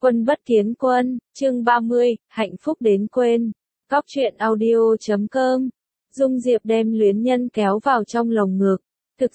Quân bất kiến quân, chương 30, hạnh phúc đến quên. Góc truyện audio.com. Dung Diệp đem Luyến Nhân kéo vào trong lồng ngực. Thực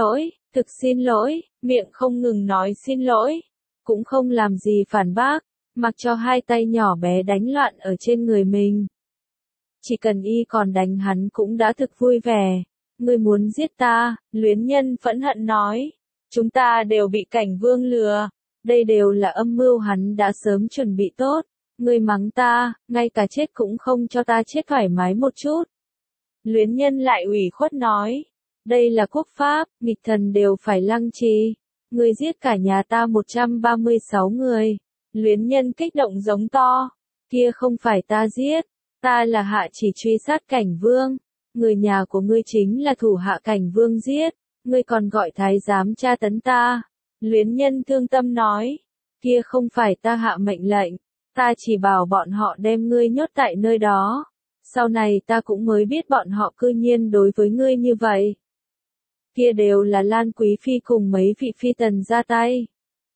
xin lỗi, miệng không ngừng nói xin lỗi. Cũng không làm gì phản bác, mặc cho hai tay nhỏ bé đánh loạn ở trên người mình. Chỉ cần y còn đánh hắn cũng đã thực vui vẻ. Ngươi muốn giết ta, Luyến Nhân phẫn hận nói. Chúng ta đều bị Cảnh Vương lừa. Đây đều là âm mưu hắn đã sớm chuẩn bị tốt. Ngươi mắng ta, ngay cả chết cũng không cho ta chết thoải mái một chút. Luyến Nhân lại ủy khuất nói. Đây là quốc pháp, nghịch thần đều phải lăng trì. Ngươi giết cả nhà ta 136 người. Luyến Nhân kích động giống to. Kia không phải ta giết. Ta là hạ chỉ truy sát Cảnh Vương. Người nhà của ngươi chính là thủ hạ Cảnh Vương giết. Ngươi còn gọi thái giám tra tấn ta. Luyến Nhân thương tâm nói, kia không phải ta hạ mệnh lệnh, ta chỉ bảo bọn họ đem ngươi nhốt tại nơi đó. Sau này ta cũng mới biết bọn họ cư nhiên đối với ngươi như vậy. Kia đều là Lan Quý Phi cùng mấy vị phi tần ra tay.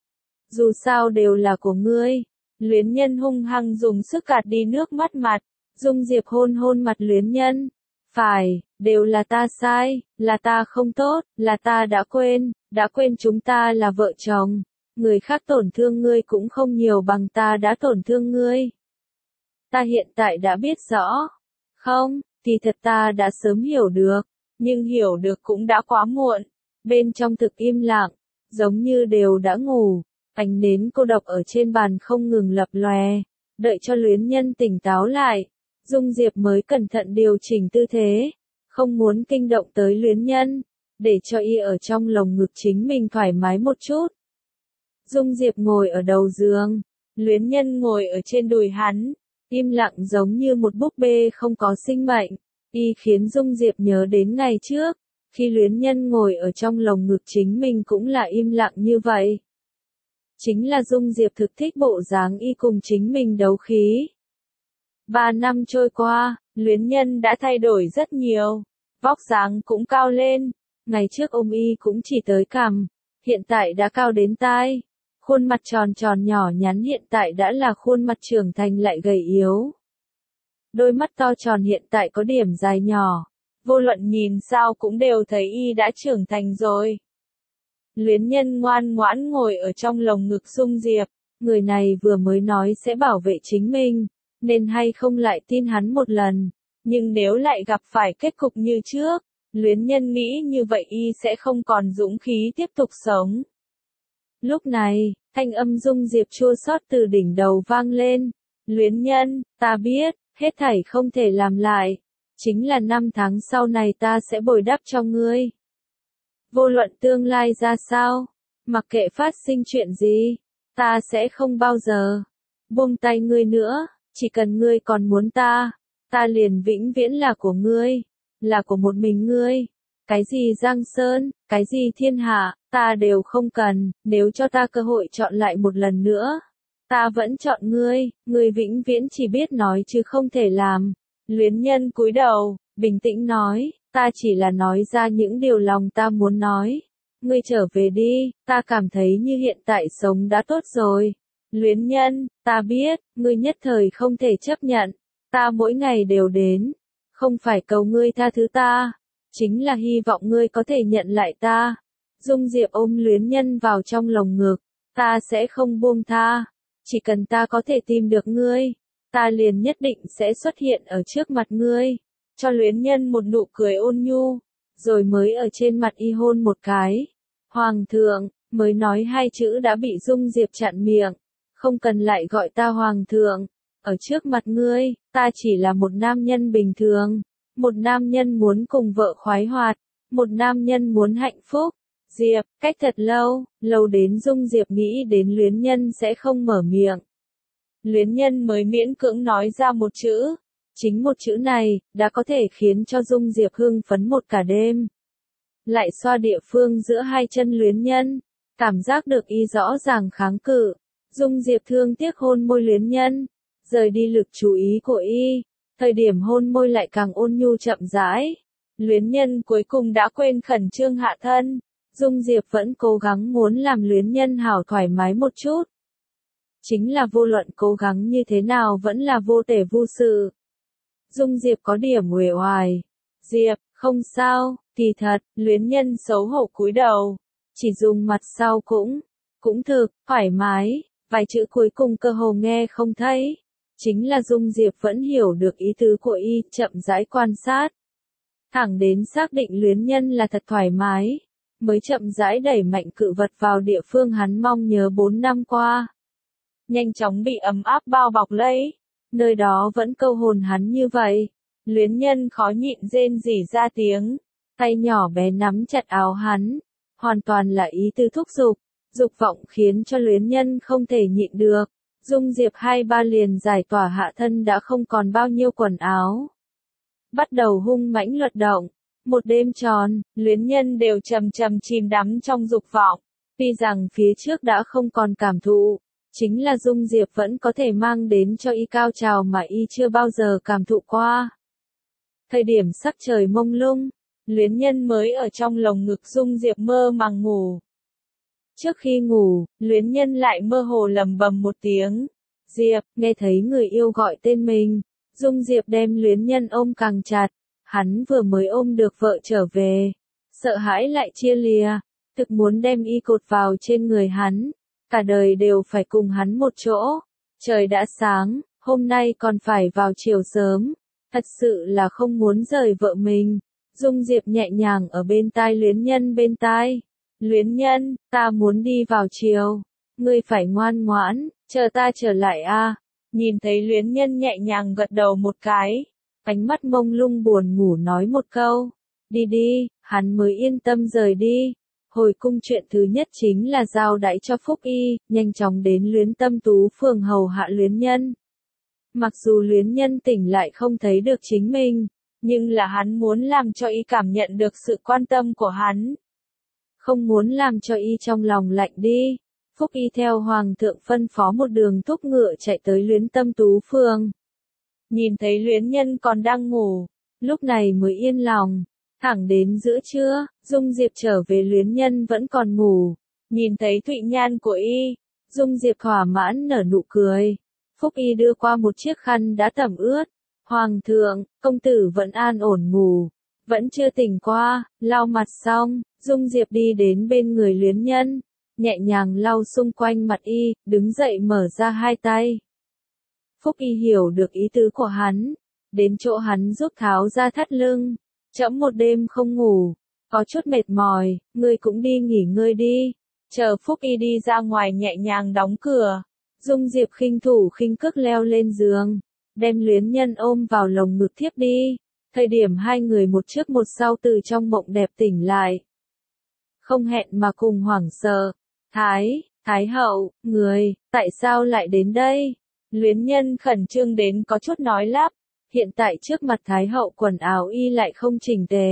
Dù sao đều là của ngươi. Luyến Nhân hung hăng dùng sức gạt đi nước mắt mặt. Dung Diệp hôn hôn mặt Luyến Nhân. Phải, đều là ta sai, là ta không tốt, là ta đã quên chúng ta là vợ chồng. Người khác tổn thương ngươi cũng không nhiều bằng ta đã tổn thương ngươi. Ta hiện tại đã biết rõ. Không, thì thật ta đã sớm hiểu được, nhưng hiểu được cũng đã quá muộn. Bên trong thực im lặng, giống như đều đã ngủ, ánh nến cô độc ở trên bàn không ngừng lập lòe, đợi cho Luyến Nhân tỉnh táo lại. Dung Diệp mới cẩn thận điều chỉnh tư thế, không muốn kinh động tới Luyến Nhân, để cho y ở trong lồng ngực chính mình thoải mái một chút. Dung Diệp ngồi ở đầu giường, Luyến Nhân ngồi ở trên đùi hắn, im lặng giống như một búp bê không có sinh mệnh. Y khiến Dung Diệp nhớ đến ngày trước, khi Luyến Nhân ngồi ở trong lồng ngực chính mình cũng là im lặng như vậy. Chính là Dung Diệp thực thích bộ dáng y cùng chính mình đấu khí. 3 năm trôi qua, Luyến Nhân đã thay đổi rất nhiều, vóc dáng cũng cao lên, ngày trước ôm y cũng chỉ tới cằm, hiện tại đã cao đến tai, khuôn mặt tròn tròn nhỏ nhắn hiện tại đã là khuôn mặt trưởng thành lại gầy yếu. Đôi mắt to tròn hiện tại có điểm dài nhỏ, vô luận nhìn sao cũng đều thấy y đã trưởng thành rồi. Luyến Nhân ngoan ngoãn ngồi ở trong lồng ngực Dung Diệp, người này vừa mới nói sẽ bảo vệ chính mình. Nên hay không lại tin hắn một lần, nhưng nếu lại gặp phải kết cục như trước, Luyến Nhân nghĩ như vậy y sẽ không còn dũng khí tiếp tục sống. Lúc này, thanh âm Dung Diệp chua xót từ đỉnh đầu vang lên. Luyến Nhân, ta biết, hết thảy không thể làm lại. Chính là 5 tháng sau này ta sẽ bồi đắp cho ngươi. Vô luận tương lai ra sao, mặc kệ phát sinh chuyện gì, ta sẽ không bao giờ buông tay ngươi nữa. Chỉ cần ngươi còn muốn ta liền vĩnh viễn là của ngươi, là của một mình ngươi. Cái gì Giang Sơn, cái gì thiên hạ, ta đều không cần, nếu cho ta cơ hội chọn lại một lần nữa. Ta vẫn chọn ngươi vĩnh viễn chỉ biết nói chứ không thể làm. Luyến Nhân cúi đầu, bình tĩnh nói, ta chỉ là nói ra những điều lòng ta muốn nói. Ngươi trở về đi, ta cảm thấy như hiện tại sống đã tốt rồi. Luyến Nhân, ta biết, ngươi nhất thời không thể chấp nhận, ta mỗi ngày đều đến, không phải cầu ngươi tha thứ ta, chính là hy vọng ngươi có thể nhận lại ta. Dung Diệp ôm Luyến Nhân vào trong lồng ngực, ta sẽ không buông tha, chỉ cần ta có thể tìm được ngươi, ta liền nhất định sẽ xuất hiện ở trước mặt ngươi, cho Luyến Nhân một nụ cười ôn nhu, rồi mới ở trên mặt y hôn một cái. Hoàng thượng, mới nói 2 chữ đã bị Dung Diệp chặn miệng. Không cần lại gọi ta hoàng thượng, ở trước mặt ngươi, ta chỉ là một nam nhân bình thường, một nam nhân muốn cùng vợ khoái hoạt, một nam nhân muốn hạnh phúc. Diệp, cách thật lâu đến Dung Diệp nghĩ đến Luyến Nhân sẽ không mở miệng. Luyến Nhân mới miễn cưỡng nói ra một chữ, chính một chữ này, đã có thể khiến cho Dung Diệp hưng phấn một cả đêm. Lại xoa địa phương giữa hai chân Luyến Nhân, cảm giác được y rõ ràng kháng cự. Dung Diệp thương tiếc hôn môi Luyến Nhân, rời đi lực chú ý của y, thời điểm hôn môi lại càng ôn nhu chậm rãi. Luyến Nhân cuối cùng đã quên khẩn trương hạ thân, Dung Diệp vẫn cố gắng muốn làm Luyến Nhân hảo thoải mái một chút. chính là vô luận cố gắng như thế nào vẫn là vô thể vô sự. Dung Diệp có điểm uể oải. Diệp, không sao, kỳ thật, luyến nhân xấu hổ cúi đầu. Chỉ dùng mặt sau cũng thực, thoải mái, vài chữ cuối cùng cơ hồ nghe không thấy. Chính là Dung Diệp vẫn hiểu được ý tứ của y, chậm rãi quan sát. Thẳng đến xác định luyến nhân là thật thoải mái, mới chậm rãi đẩy mạnh cự vật vào địa phương hắn mong nhớ 4 năm qua. Nhanh chóng bị ấm áp bao bọc lấy, nơi đó vẫn câu hồn hắn như vậy. Luyến nhân khó nhịn rên rỉ ra tiếng, tay nhỏ bé nắm chặt áo hắn, hoàn toàn là ý tứ thúc giục, dục vọng khiến cho luyến nhân không thể nhịn được. Dung Diệp 2-3 liền giải tỏa hạ thân đã không còn bao nhiêu quần áo. Bắt đầu hung mãnh luật động, một đêm tròn, luyến nhân đều chầm chìm đắm trong dục vọng. Tuy rằng phía trước đã không còn cảm thụ, chính là Dung Diệp vẫn có thể mang đến cho y cao trào mà y chưa bao giờ cảm thụ qua. Thời điểm sắc trời mông lung, luyến nhân mới ở trong lồng ngực Dung Diệp mơ màng ngủ. Trước khi ngủ, luyến nhân lại mơ hồ lầm bầm một tiếng. Diệp, nghe thấy người yêu gọi tên mình. Dung Diệp đem luyến nhân ôm càng chặt. Hắn vừa mới ôm được vợ trở về. Sợ hãi lại chia lìa. Thực muốn đem y cột vào trên người hắn. Cả đời đều phải cùng hắn một chỗ. Trời đã sáng, hôm nay còn phải vào chiều sớm. Thật sự là không muốn rời vợ mình. Dung Diệp nhẹ nhàng ở bên tai luyến nhân bên tai. Luyến nhân, ta muốn đi vào chiều. Ngươi phải ngoan ngoãn, chờ ta trở lại a. Nhìn thấy luyến nhân nhẹ nhàng gật đầu một cái. Ánh mắt mông lung buồn ngủ nói một câu. Đi đi, hắn mới yên tâm rời đi. Hồi cung chuyện thứ nhất chính là giao đãi cho Phúc Y, nhanh chóng đến Luyến Tâm Tú phường hầu hạ luyến nhân. Mặc dù luyến nhân tỉnh lại không thấy được chính mình, nhưng là hắn muốn làm cho y cảm nhận được sự quan tâm của hắn. Không muốn làm cho y trong lòng lạnh đi. Phúc Y theo hoàng thượng phân phó một đường thúc ngựa chạy tới Luyến Tâm Tú phường. Nhìn thấy luyến nhân còn đang ngủ, lúc này mới yên lòng. Thẳng đến giữa trưa, Dung Diệp trở về luyến nhân vẫn còn ngủ. Nhìn thấy thụy nhan của y, Dung Diệp thỏa mãn nở nụ cười. Phúc Y đưa qua một chiếc khăn đã tẩm ướt. Hoàng thượng, công tử vẫn an ổn ngủ, vẫn chưa tỉnh qua. Lau mặt xong, Dung Diệp đi đến bên người luyến nhân, nhẹ nhàng lau xung quanh mặt y, đứng dậy mở ra hai tay. Phúc Y hiểu được ý tứ của hắn, đến chỗ hắn giúp tháo ra thắt lưng. Trẫm một đêm không ngủ, có chút mệt mỏi, ngươi cũng đi nghỉ ngơi đi. Chờ Phúc Y đi ra ngoài nhẹ nhàng đóng cửa, Dung Diệp khinh thủ khinh cước leo lên giường, đem luyến nhân ôm vào lồng ngực thiếp đi. Thời điểm hai người một trước một sau từ trong mộng đẹp tỉnh lại. Không hẹn mà cùng hoảng sợ. Thái hậu, người, tại sao lại đến đây? Luyến nhân khẩn trương đến có chút nói lắp. Hiện tại trước mặt Thái hậu quần áo y lại không chỉnh tề.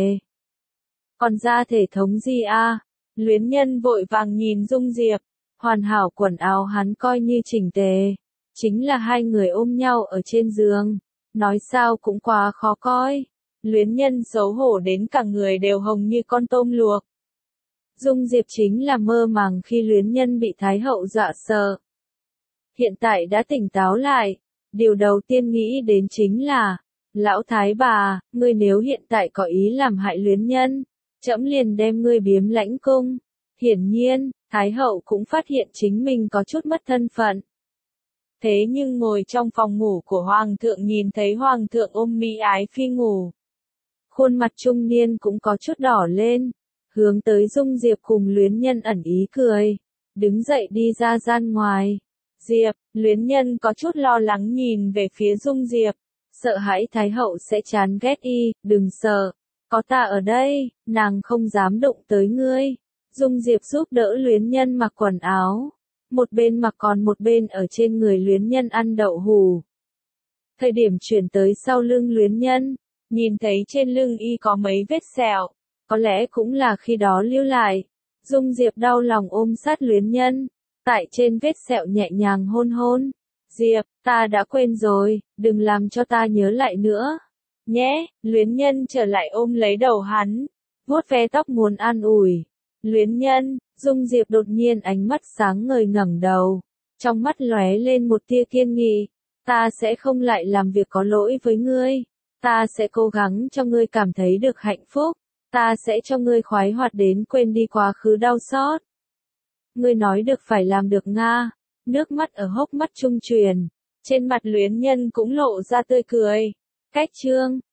Còn ra thể thống gì a? Luyến nhân vội vàng nhìn Dung Diệp. Hoàn hảo quần áo hắn coi như chỉnh tề. Chính là hai người ôm nhau ở trên giường. Nói sao cũng quá khó coi. Luyến nhân xấu hổ đến cả người đều hồng như con tôm luộc. Dung Diệp chính là mơ màng khi luyến nhân bị Thái hậu dọa sợ. Hiện tại đã tỉnh táo lại. Điều đầu tiên nghĩ đến chính là, lão thái bà, ngươi nếu hiện tại có ý làm hại luyến nhân, trẫm liền đem ngươi biếm lãnh cung. Hiển nhiên, Thái hậu cũng phát hiện chính mình có chút mất thân phận. Thế nhưng ngồi trong phòng ngủ của hoàng thượng nhìn thấy hoàng thượng ôm mỹ ái phi ngủ. Khuôn mặt trung niên cũng có chút đỏ lên, hướng tới Dung Diệp cùng luyến nhân ẩn ý cười, đứng dậy đi ra gian ngoài. Diệp, luyến nhân có chút lo lắng nhìn về phía Dung Diệp, sợ hãi Thái hậu sẽ chán ghét y, đừng sợ, có ta ở đây, nàng không dám đụng tới ngươi. Dung Diệp giúp đỡ luyến nhân mặc quần áo, một bên mặc còn một bên ở trên người luyến nhân ăn đậu hủ. Thời điểm chuyển tới sau lưng luyến nhân, nhìn thấy trên lưng y có mấy vết sẹo, có lẽ cũng là khi đó lưu lại. Dung Diệp đau lòng ôm sát luyến nhân, tại trên vết sẹo nhẹ nhàng hôn hôn. Diệp, ta đã quên rồi, đừng làm cho ta nhớ lại nữa. Nhé, luyến nhân trở lại ôm lấy đầu hắn, vuốt ve tóc muốn an ủi. Luyến nhân, Dung Diệp đột nhiên ánh mắt sáng ngời ngẩng đầu, Trong mắt lóe lên một tia kiên nghị. Ta sẽ không lại làm việc có lỗi với ngươi. Ta sẽ cố gắng cho ngươi cảm thấy được hạnh phúc. Ta sẽ cho ngươi khoái hoạt đến quên đi quá khứ đau xót. Ngươi nói được phải làm được Nga. Nước mắt ở hốc mắt trung truyền. Trên mặt Luyến Nhân cũng lộ ra tươi cười. Cách chương